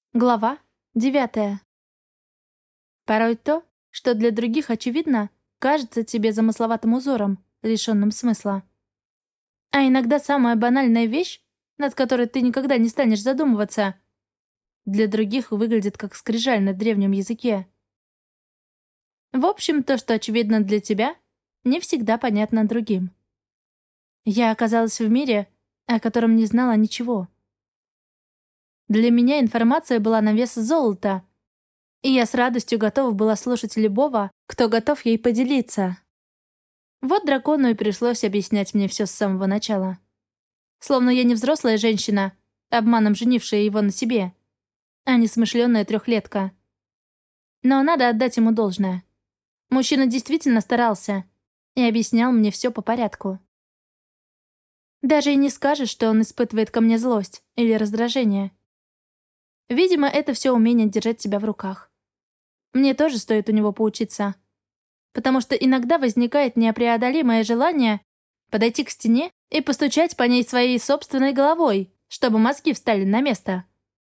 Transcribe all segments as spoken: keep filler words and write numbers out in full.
Глава девятая. Порой то, что для других очевидно, кажется тебе замысловатым узором, лишенным смысла. А иногда самая банальная вещь, над которой ты никогда не станешь задумываться, для других выглядит как скрижаль на древнем языке. В общем, то, что очевидно для тебя, не всегда понятно другим. Я оказалась в мире, о котором не знала ничего. Для меня информация была на вес золота, и я с радостью готова была слушать любого, кто готов ей поделиться. Вот дракону и пришлось объяснять мне все с самого начала. Словно я не взрослая женщина, обманом женившая его на себе, а несмышленная трехлетка. Но надо отдать ему должное. Мужчина действительно старался и объяснял мне все по порядку. Даже и не скажешь, что он испытывает ко мне злость или раздражение. Видимо, это все умение держать себя в руках. Мне тоже стоит у него поучиться. Потому что иногда возникает непреодолимое желание подойти к стене и постучать по ней своей собственной головой, чтобы мозги встали на место.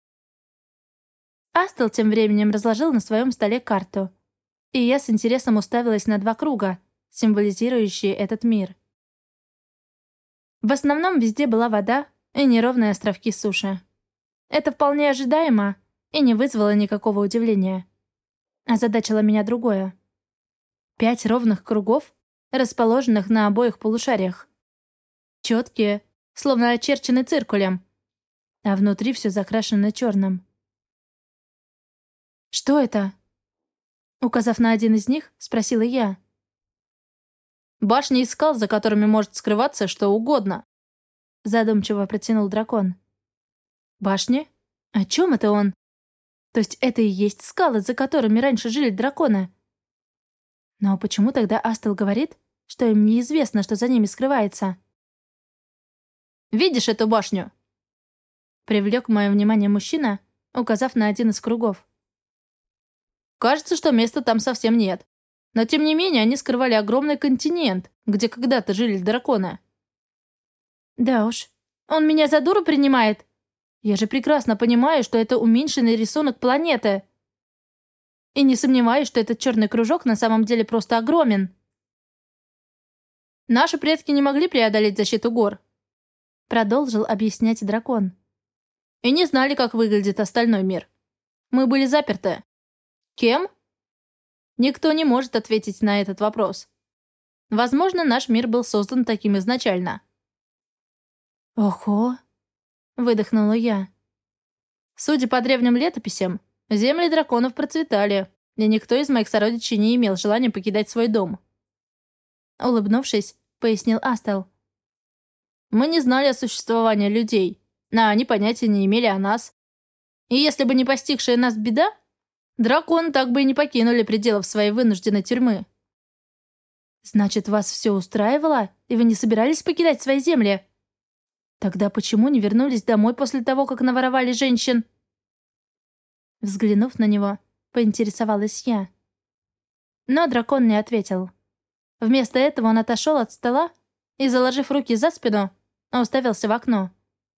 Астел тем временем разложил на своем столе карту, и я с интересом уставилась на два круга, символизирующие этот мир. В основном везде была вода и неровные островки суши. Это вполне ожидаемо и не вызвало никакого удивления. Озадачило меня другое. Пять ровных кругов, расположенных на обоих полушариях. Четкие, словно очерчены циркулем, а внутри все закрашено черным. «Что это?» Указав на один из них, спросила я. «Башни и скал, за которыми может скрываться что угодно», задумчиво протянул дракон. «Башни? О чем это он? То есть это и есть скалы, за которыми раньше жили драконы? Но почему тогда Астел говорит, что им неизвестно, что за ними скрывается?» «Видишь эту башню?» Привлек мое внимание мужчина, указав на один из кругов. «Кажется, что места там совсем нет. Но тем не менее они скрывали огромный континент, где когда-то жили драконы». «Да уж, он меня за дуру принимает? Я же прекрасно понимаю, что это уменьшенный рисунок планеты. И не сомневаюсь, что этот черный кружок на самом деле просто огромен». «Наши предки не могли преодолеть защиту гор», — продолжил объяснять дракон. «И не знали, как выглядит остальной мир. Мы были заперты. Кем? Никто не может ответить на этот вопрос. Возможно, наш мир был создан таким изначально». «Ого!» — выдохнула я. Судя по древним летописям, земли драконов процветали, и никто из моих сородичей не имел желания покидать свой дом. Улыбнувшись, пояснил Астел. Мы не знали о существовании людей, а они понятия не имели о нас. И если бы не постигшая нас беда, драконы так бы и не покинули пределов своей вынужденной тюрьмы. «Значит, вас все устраивало, и вы не собирались покидать свои земли? Тогда почему не вернулись домой после того, как наворовали женщин?» Взглянув на него, поинтересовалась я. Но дракон не ответил. Вместо этого он отошел от стола и, заложив руки за спину, уставился в окно.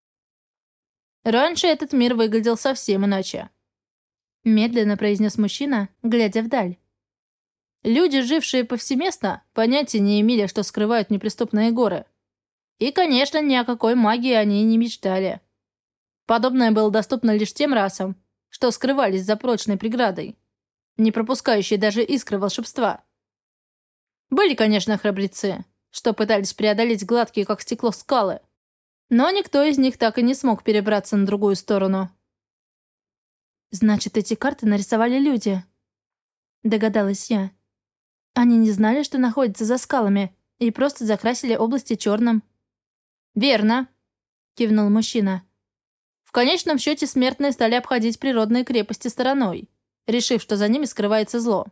«Раньше этот мир выглядел совсем иначе», — медленно произнес мужчина, глядя вдаль. «Люди, жившие повсеместно, понятия не имели, что скрывают неприступные горы. И, конечно, ни о какой магии они не мечтали. Подобное было доступно лишь тем расам, что скрывались за прочной преградой, не пропускающей даже искры волшебства. Были, конечно, храбрецы, что пытались преодолеть гладкие, как стекло, скалы, но никто из них так и не смог перебраться на другую сторону». «Значит, эти карты нарисовали люди?» Догадалась я. «Они не знали, что находятся за скалами, и просто закрасили области черным». «Верно», — кивнул мужчина. «В конечном счете смертные стали обходить природные крепости стороной, решив, что за ними скрывается зло.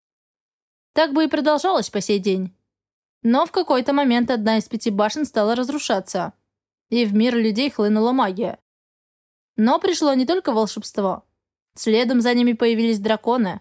Так бы и продолжалось по сей день. Но в какой-то момент одна из пяти башен стала разрушаться, и в мир людей хлынула магия. Но пришло не только волшебство. Следом за ними появились драконы».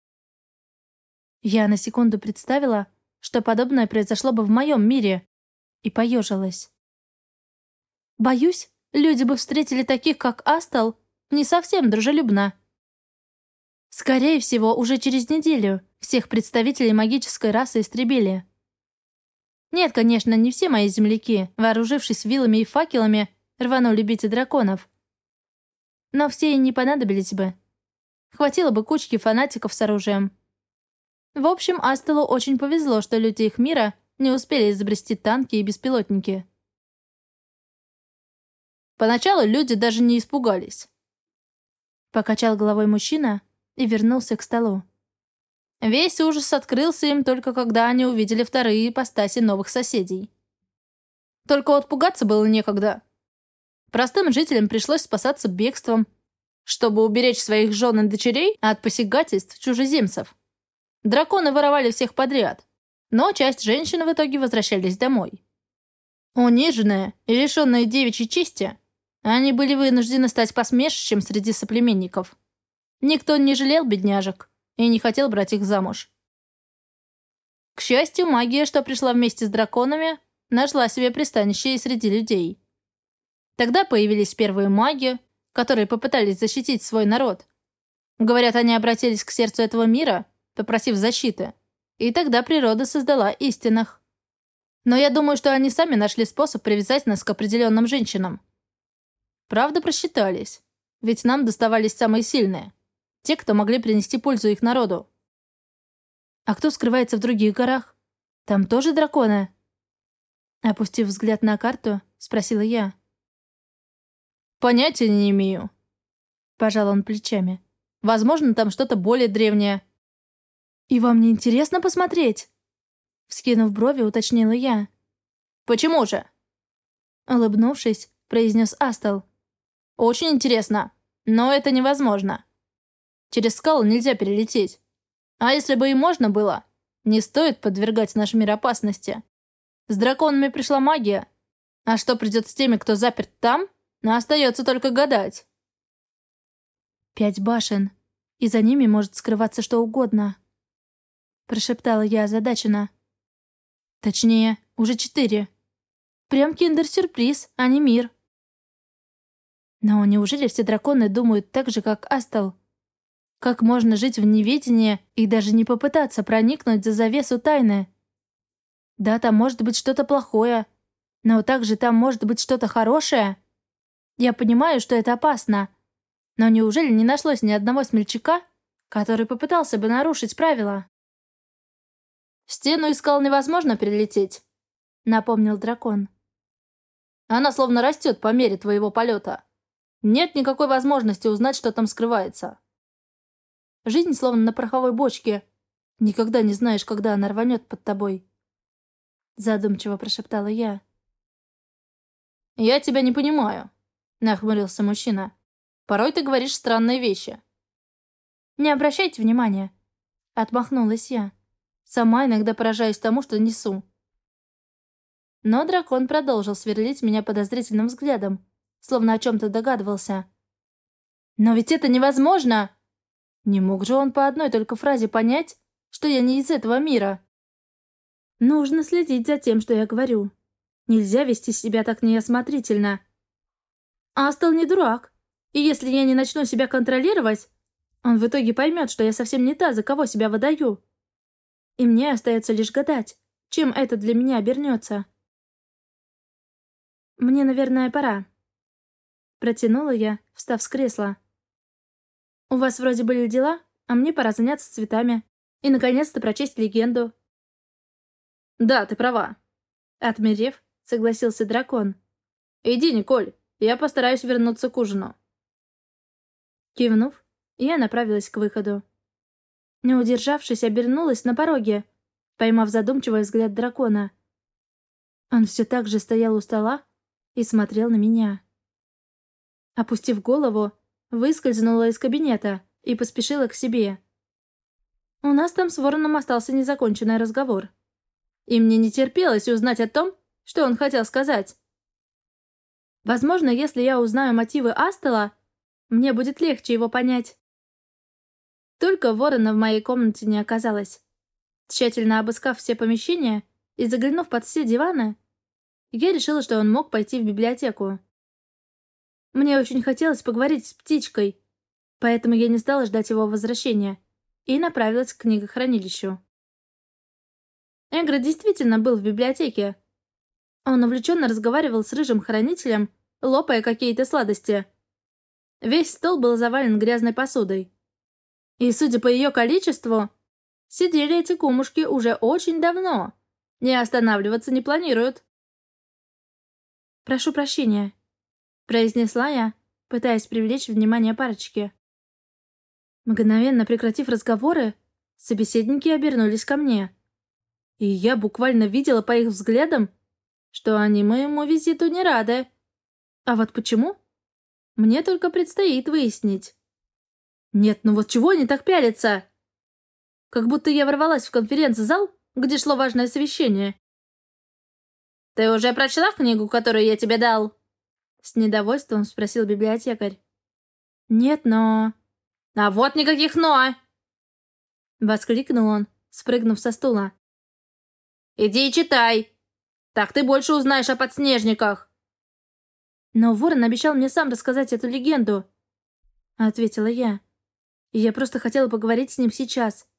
Я на секунду представила, что подобное произошло бы в моем мире, и поежилась. Боюсь, люди бы встретили таких, как Астел, не совсем дружелюбно. Скорее всего, уже через неделю всех представителей магической расы истребили. Нет, конечно, не все мои земляки, вооружившись вилами и факелами, рванули бить драконов. Но все и не понадобились бы. Хватило бы кучки фанатиков с оружием. В общем, Астелу очень повезло, что люди их мира не успели изобрести танки и беспилотники. Поначалу люди даже не испугались. Покачал головой мужчина и вернулся к столу. Весь ужас открылся им только когда они увидели вторые ипостаси новых соседей. Только вот пугаться было некогда. Простым жителям пришлось спасаться бегством, чтобы уберечь своих жен и дочерей от посягательств чужеземцев. Драконы воровали всех подряд, но часть женщин в итоге возвращались домой. Униженные и лишенные девичьей чести, они были вынуждены стать посмешищем среди соплеменников. Никто не жалел бедняжек и не хотел брать их замуж. К счастью, магия, что пришла вместе с драконами, нашла себе пристанище и среди людей. Тогда появились первые маги, которые попытались защитить свой народ. Говорят, они обратились к сердцу этого мира, попросив защиты, и тогда природа создала истинных. Но я думаю, что они сами нашли способ привязать нас к определенным женщинам. Правда, просчитались, ведь нам доставались самые сильные, те, кто могли принести пользу их народу. А кто скрывается в других горах? Там тоже драконы? Опустив взгляд на карту, спросила я. Понятия не имею. Пожал он плечами. Возможно, там что-то более древнее. И вам не интересно посмотреть? Вскинув брови, уточнила я. Почему же? Улыбнувшись, произнес Астел. Очень интересно, но это невозможно. Через скалы нельзя перелететь. А если бы и можно было, не стоит подвергать наш мир опасности. С драконами пришла магия. А что придет с теми, кто заперт там, остается только гадать. Пять башен, и за ними может скрываться что угодно. Прошептала я озадаченно. Точнее, уже четыре. Прям киндер-сюрприз, а не мир. Но неужели все драконы думают так же, как Астел? Как можно жить в неведении и даже не попытаться проникнуть за завесу тайны? Да, там может быть что-то плохое, но также там может быть что-то хорошее. Я понимаю, что это опасно, но неужели не нашлось ни одного смельчака, который попытался бы нарушить правила? «Стену из скал невозможно перелететь», — напомнил дракон. «Она словно растет по мере твоего полета. Нет никакой возможности узнать, что там скрывается. Жизнь словно на пороховой бочке. Никогда не знаешь, когда она рванет под тобой». Задумчиво прошептала я. «Я тебя не понимаю», — нахмурился мужчина. «Порой ты говоришь странные вещи». «Не обращайте внимания», — отмахнулась я. Сама иногда поражаюсь тому, что несу. Но дракон продолжил сверлить меня подозрительным взглядом, словно о чем-то догадывался. «Но ведь это невозможно!» Не мог же он по одной только фразе понять, что я не из этого мира. Нужно следить за тем, что я говорю. Нельзя вести себя так неосмотрительно. Астел не дурак, и если я не начну себя контролировать, он в итоге поймет, что я совсем не та, за кого себя выдаю. И мне остается лишь гадать, чем это для меня обернется. Мне, наверное, пора. Протянула я, встав с кресла. У вас вроде были дела, а мне пора заняться цветами и, наконец-то, прочесть легенду. Да, ты права. Отмерев, согласился дракон. Иди, Николь, я постараюсь вернуться к ужину. Кивнув, я направилась к выходу. Не удержавшись, обернулась на пороге, поймав задумчивый взгляд дракона. Он все так же стоял у стола и смотрел на меня. Опустив голову, выскользнула из кабинета и поспешила к себе. У нас там с Вороном остался незаконченный разговор. И мне не терпелось узнать о том, что он хотел сказать. Возможно, если я узнаю мотивы Астела, мне будет легче его понять. Только Ворона в моей комнате не оказалось. Тщательно обыскав все помещения и заглянув под все диваны, я решила, что он мог пойти в библиотеку. Мне очень хотелось поговорить с птичкой, поэтому я не стала ждать его возвращения и направилась к книгохранилищу. Эгра действительно был в библиотеке. Он увлеченно разговаривал с рыжим хранителем, лопая какие-то сладости. Весь стол был завален грязной посудой. И, судя по ее количеству, сидели эти кумушки уже очень давно. Не останавливаться не планируют. «Прошу прощения», — произнесла я, пытаясь привлечь внимание парочки. Мгновенно прекратив разговоры, собеседники обернулись ко мне. И я буквально видела по их взглядам, что они моему визиту не рады. А вот почему? Мне только предстоит выяснить. Нет, ну вот чего они так пялятся? Как будто я ворвалась в конференц-зал, где шло важное совещание. «Ты уже прочла книгу, которую я тебе дал?» С недовольством спросил библиотекарь. «Нет, но...» «А вот никаких «но!» Воскликнул он, спрыгнув со стула. «Иди и читай! Так ты больше узнаешь о подснежниках!» «Но Ворон обещал мне сам рассказать эту легенду», — ответила я. «И я просто хотела поговорить с ним сейчас».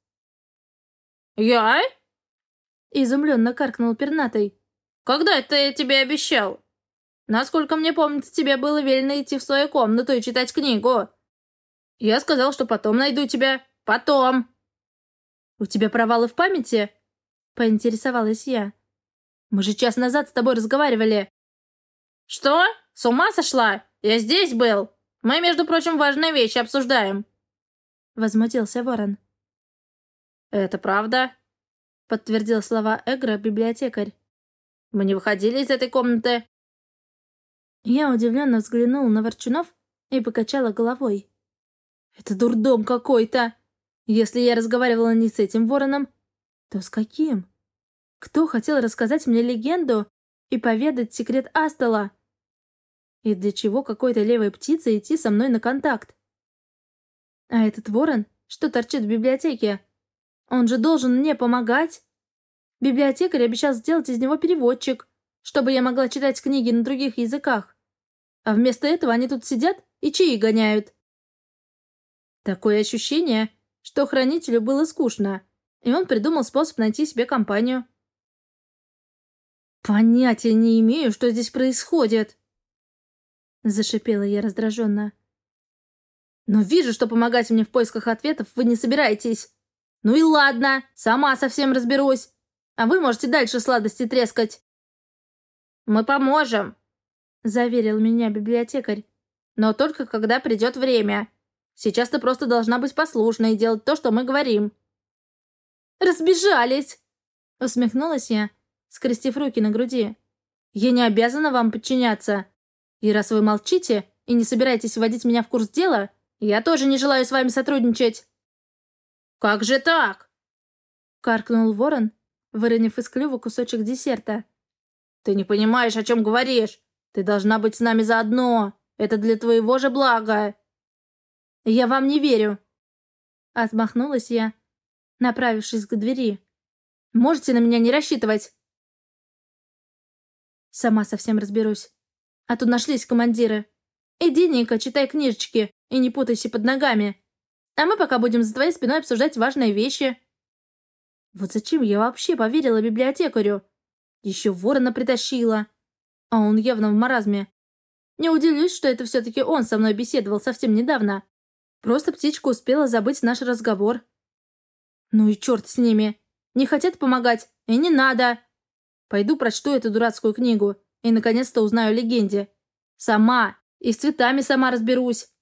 «Я?» — изумленно каркнул пернатый. «Когда это я тебе обещал? Насколько мне помнится, тебе было велено идти в свою комнату и читать книгу. Я сказал, что потом найду тебя. Потом!» «У тебя провалы в памяти?» — поинтересовалась я. «Мы же час назад с тобой разговаривали». «Что? С ума сошла? Я здесь был. Мы, между прочим, важные вещи обсуждаем». Возмутился Ворон. «Это правда», — подтвердил слова Эгра библиотекарь. «Мы не выходили из этой комнаты». Я удивленно взглянула на Ворчунов и покачала головой. «Это дурдом какой-то! Если я разговаривала не с этим вороном, то с каким? Кто хотел рассказать мне легенду и поведать секрет Астала? И для чего какой-то левой птице идти со мной на контакт? А этот ворон, что торчит в библиотеке, он же должен мне помогать. Библиотекарь обещал сделать из него переводчик, чтобы я могла читать книги на других языках. А вместо этого они тут сидят и чаи гоняют. Такое ощущение, что хранителю было скучно, и он придумал способ найти себе компанию. «Понятия не имею, что здесь происходит!» Зашипела я раздраженно. «Но вижу, что помогать мне в поисках ответов вы не собираетесь. Ну и ладно, сама совсем разберусь. А вы можете дальше сладости трескать». «Мы поможем», — заверил меня библиотекарь. «но только когда придет время. Сейчас ты просто должна быть послушной и делать то, что мы говорим». «Разбежались!» — усмехнулась я, скрестив руки на груди. «Я не обязана вам подчиняться. И раз вы молчите и не собираетесь вводить меня в курс дела, я тоже не желаю с вами сотрудничать». «Как же так?» — каркнул ворон, выронив из клюва кусочек десерта. «Ты не понимаешь, о чем говоришь. Ты должна быть с нами заодно. Это для твоего же блага». «Я вам не верю!» Отмахнулась я, направившись к двери. «Можете на меня не рассчитывать!» «Сама совсем разберусь. А тут нашлись командиры. Иди, Ника, читай книжечки и не путайся под ногами. А мы пока будем за твоей спиной обсуждать важные вещи». Вот зачем я вообще поверила библиотекарю? Еще ворона притащила. А он явно в маразме. Не удивлюсь, что это все-таки он со мной беседовал совсем недавно. Просто птичка успела забыть наш разговор. Ну и черт с ними. Не хотят помогать, и не надо. Пойду прочту эту дурацкую книгу и наконец-то узнаю о легенде. Сама. И с цветами сама разберусь.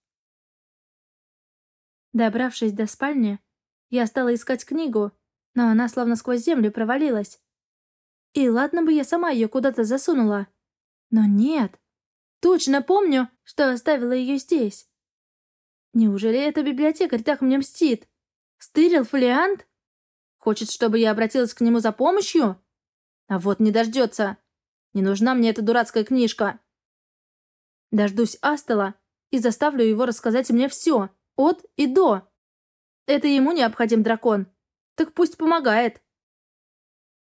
Добравшись до спальни, я стала искать книгу, но она словно сквозь землю провалилась. И ладно бы я сама ее куда-то засунула. Но нет. Точно помню, что оставила ее здесь. Неужели эта библиотекарь так мне мстит? Стырил фолиант? Хочет, чтобы я обратилась к нему за помощью? А вот не дождется. Не нужна мне эта дурацкая книжка. Дождусь Астала и заставлю его рассказать мне все, от и до. Это ему необходим дракон. Так пусть помогает.